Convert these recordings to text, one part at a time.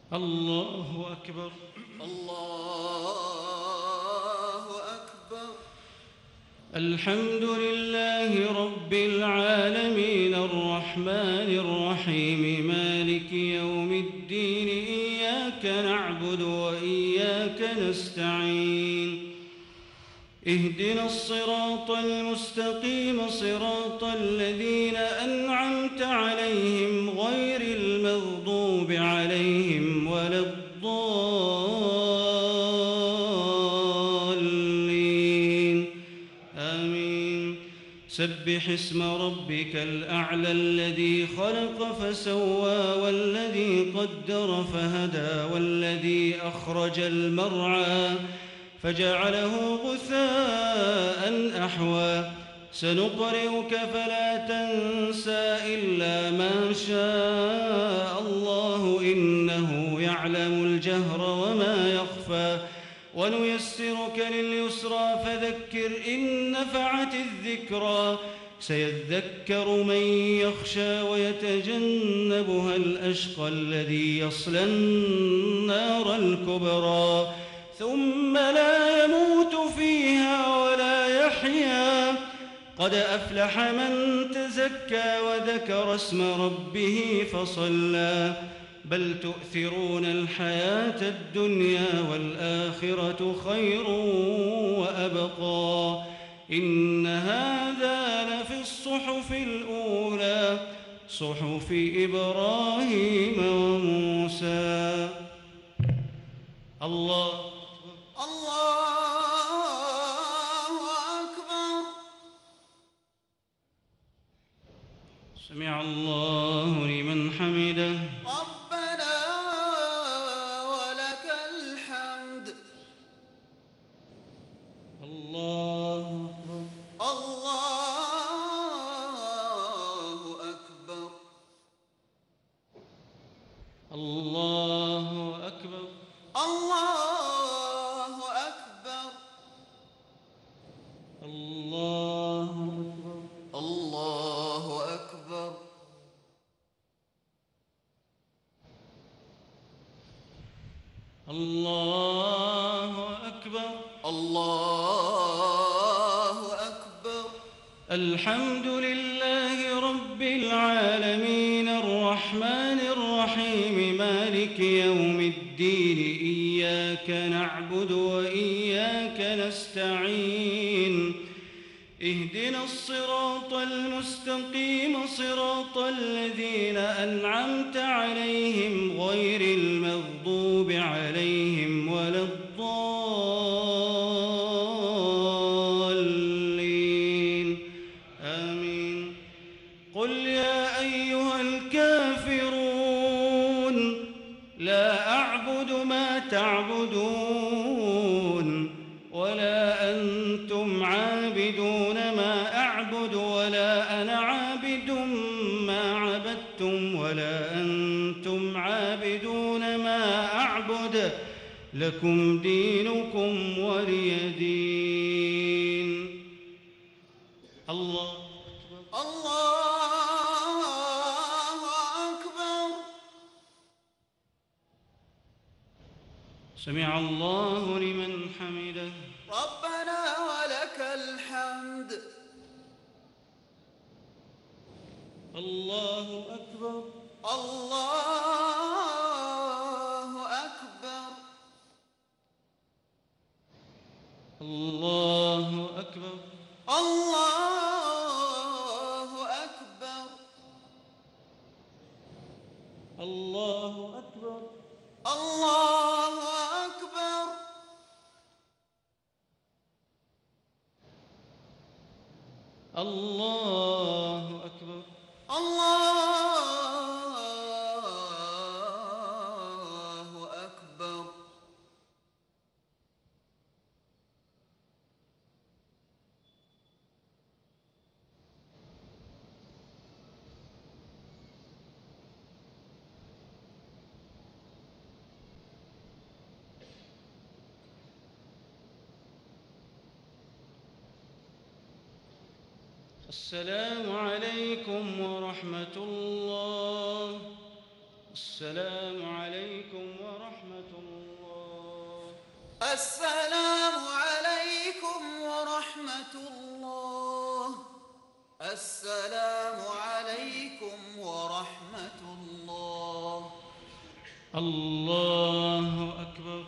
الله أكبر. الله أكبر. الحمد لله رب العالمين الرحمن الرحيم مالك يوم الدين إياك نعبد وإياك نستعين اهدنا الصراط المستقيم صراط الذين أنعمت عليهم غير المغضوب عليهم ولا الضالين آمين. سبح اسم ربك الأعلى الذي خلق فسوى والذي قدر فهدى والذي أخرج المرعى فجعله غثاء أحوى سنقرئك فلا تنسى إلا ما شاء الله إنه يعلم الجهر وما يخفى ونيسرك لليسرى فذكر إن نفعت الذكرى سيذكر من يخشى ويتجنبها الأشقى الذي يصلى النار الكبرى ثم لا يموت فيها ولا يحيا قد أفلح من تزكى وذكر اسم ربه فصلى بل تؤثرون الحياة الدنيا والآخرة خير وأبقى إن هذا لفي الصحف الأولى صحف إبراهيم وموسى. الله أكبر. سمع الله لمن حمده. ربنا ولك الحمد. الله أكبر. الله أكبر. الله أكبر. الله أكبر. الله أكبر. الله أكبر. الله أكبر. الحمد لله رب العالمين الرحمن الرحيم مالك يوم الدين إياك نعبد وإياك نستعين اهدنا الصراط المستقيم صراط الذين أنعمت عليهم غير المغضوب عليهم ولا الضالين آمين. قل يا أيها الكافرون لا أعبد ما تعبدون ولا أنتم عابدون ما أعبد ولا أنا عابد ما عبدتم ولا أنتم عابدون ما أعبد لكم دينكم ولي دين. الله أكبر. الله أكبر. سمع الله لمن حمده. ربنا ولك الحمد. الله أكبر. الله أكبر. الله أكبر. الله أكبر. الله أكبر. الله أكبر. الله أكبر. الله أكبر. السلام عليكم ورحمة الله السلام عليكم ورحمة الله. السلام عليكم ورحمة الله. السلام عليكم ورحمة الله. الله أكبر.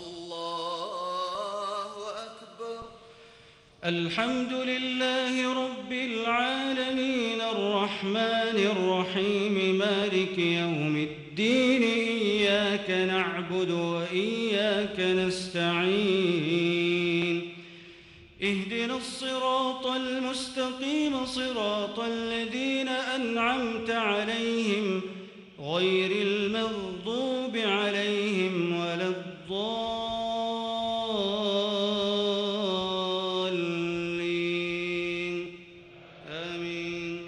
الله أكبر. الحمد لله رب العالمين الرحمن الرحيم مالك يوم الدين إياك نعبد وإياك نستعين اهدنا الصراط المستقيم صراط الذين أنعمت عليهم غير المغضوب عليهم ولا الضالين آمين.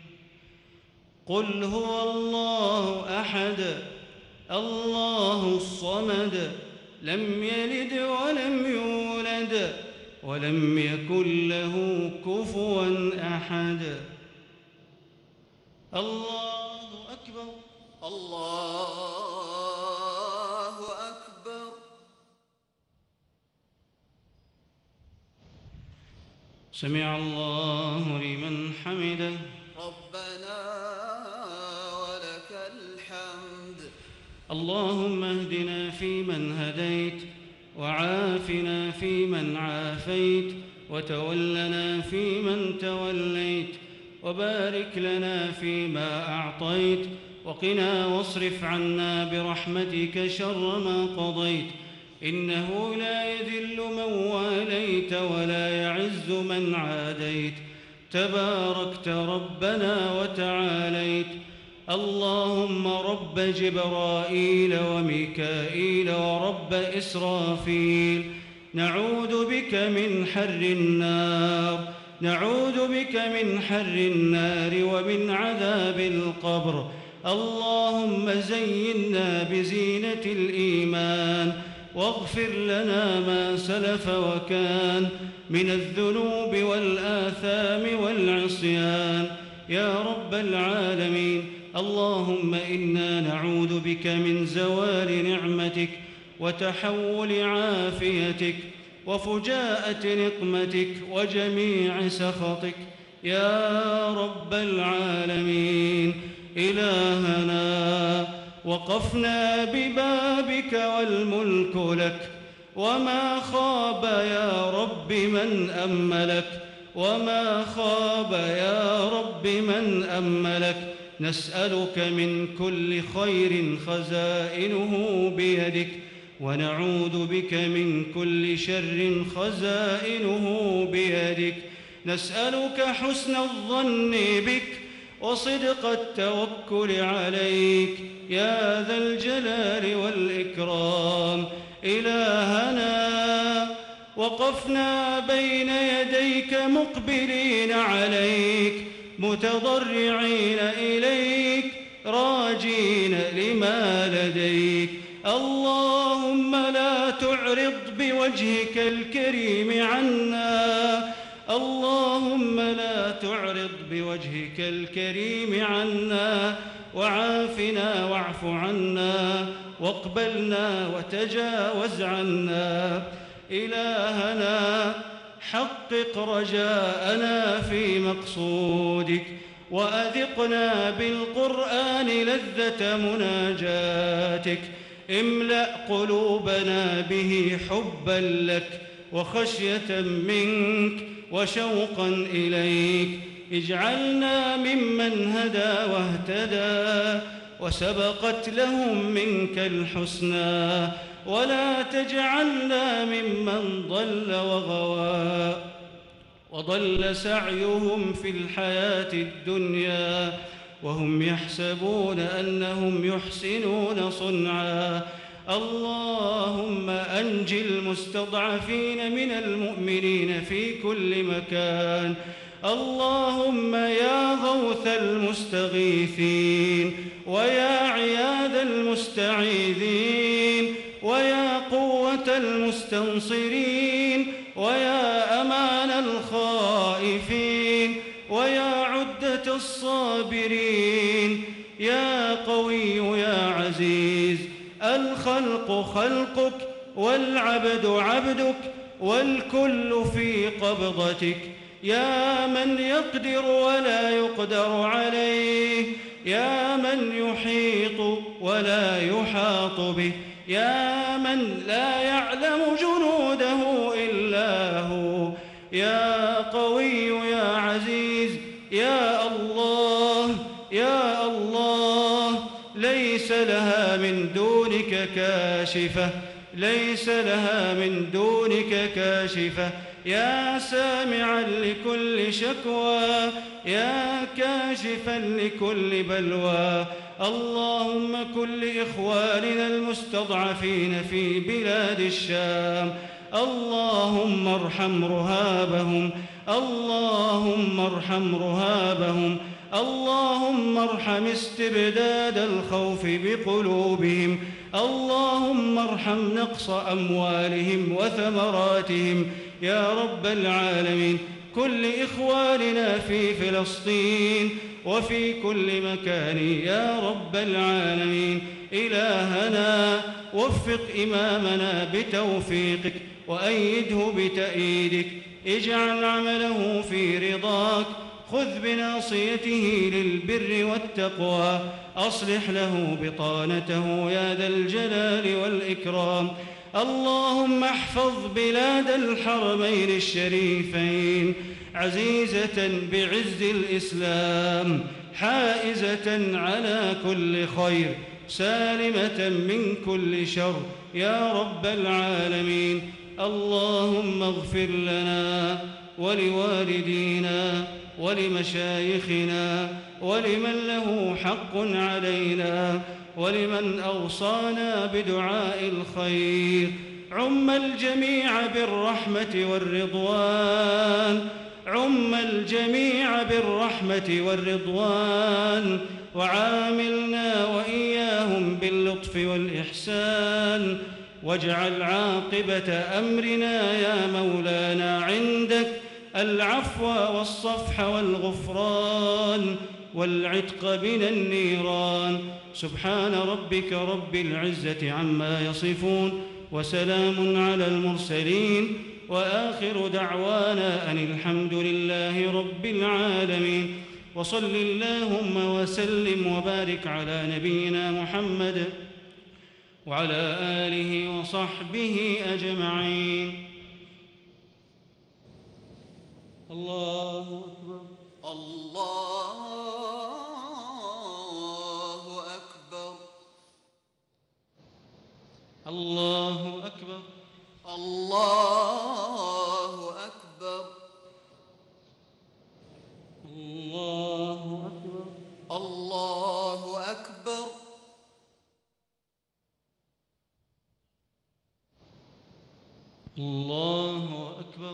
قل هو الله أحد الله الصمد لم يلد ولم يولد ولم يكن له كفوا أحد. الله أكبر. الله أكبر. سمع الله لمن حمده. ربنا ولك الحمد. اللهم اهدنا فيمن هديت وعافنا فيمن عافيت وتولنا فيمن توليت وبارك لنا فيما أعطيت وقنا واصرف عنا برحمتك شر ما قضيت إنه لا يذل من واليت ولا يعز من عاديت تباركت ربنا وتعاليت. اللهم رب جبرائيل وميكائيل ورب إسرافيل نعوذ بك من حر النار نعوذ بك من حر النار ومن عذاب القبر. اللهم زينا بزينة الإيمان واغفر لنا ما سلف وكان من الذنوب والآثام والعصيان يا رب العالمين. اللهم إنا نعوذ بك من زوال نعمتك وتحول عافيتك وفجاءة نقمتك وجميع سخطك يا رب العالمين. إلهنا وقفنا ببابك والملك لك وما خاب يا رب من أملك وما خاب يا رب من أملك. نسألك من كل خير خزائنه بيدك ونعوذ بك من كل شر خزائنه بيدك. نسألك حسن الظن بك وصدق التوكل عليك يا ذا الجلال والإكرام. إلهنا وقفنا بين يديك مقبلين عليك متضرعين إليك راجين لما لديك. اللهم لا تعرض بوجهك الكريم عنا اللهم لا تعرض بوجهك الكريم عنا وعافنا واعف عنا واقبلنا وتجاوز عنا. إلهنا حقق رجاءنا في مقصودك وأذقنا بالقرآن لذة مناجاتك. املأ قلوبنا به حبا لك وخشية منك وشوقا إليك. اجعلنا ممن هدى واهتدى وسبقت لهم منك الحسنى ولا تجعلنا ممن ضل وغوى وضل سعيهم في الحياة الدنيا وهم يحسبون أنهم يحسنون صنعا. اللهم أنج المستضعفين من المؤمنين في كل مكان. اللهم يا غوث المستغيثين ويا عياذ المستعيذين ويا قوة المستنصرين ويا أمان الخائفين ويا عدة الصابرين. يا قوي يا عزيز، الخلق خلقك والعبد عبدك والكل في قبضتك. يا من يقدر ولا يقدر عليه، يا من يحيط ولا يحاط به، يا من لا يعلم جنوده إلا هو. يا قوي يا عزيز، يا الله يا الله، ليس لها من دونك كاشفة، ليس لها من دونك كاشفة. يا سامعا لكل شكوى، يا كاشفا لكل بلوى. اللهم كن لإخواننا المستضعفين في بلاد الشام، اللهم ارحم رهابهم، اللهم ارحم رهابهم، اللهم ارحم استبداد الخوف بقلوبهم، اللهم ارحم نقص أموالهم وثمراتهم يا رب العالمين. كل إخواننا في فلسطين وفي كل مكان يا رب العالمين. إلهنا وفق إمامنا بتوفيقك وأيده بتأييدك، اجعل عمله في رضاك، خذ بناصيته للبر والتقوى، أصلح له بطانته يا ذا الجلال والإكرام. اللهم احفظ بلاد الحرمين الشريفين عزيزة بعز الإسلام، حائزة على كل خير، سالمة من كل شر يا رب العالمين. اللهم اغفر لنا ولوالدينا ولمشايخنا ولمن له حق علينا ولمن أوصانا بدعاء الخير. عم الجميع بالرحمة والرضوان، عم الجميع بالرحمة والرضوان، وعاملنا وإياهم باللطف والإحسان، واجعل عاقبة أمرنا يا مولانا عندك العفو والصفح والغفران والعتق من النيران. سبحان ربك رب العزة عما يصفون، وسلام على المرسلين، وآخر دعوانا أن الحمد لله رب العالمين. وصل اللهم وسلم وبارك على نبينا محمد وعلى آله وصحبه أجمعين. الله أكبر. الله أكبر. الله أكبر. الله أكبر. الله أكبر. الله أكبر. الله أكبر.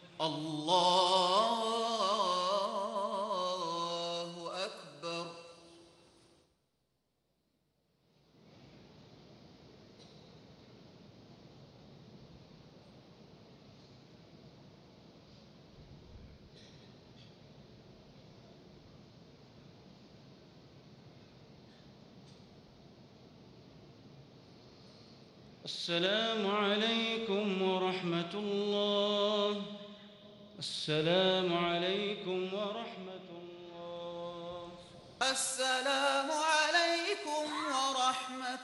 الله أكبر. السلام عليكم ورحمة الله. السلام عليكم ورحمة الله. السلام عليكم ورحمة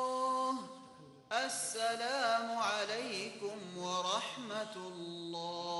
الله. السلام عليكم ورحمة الله.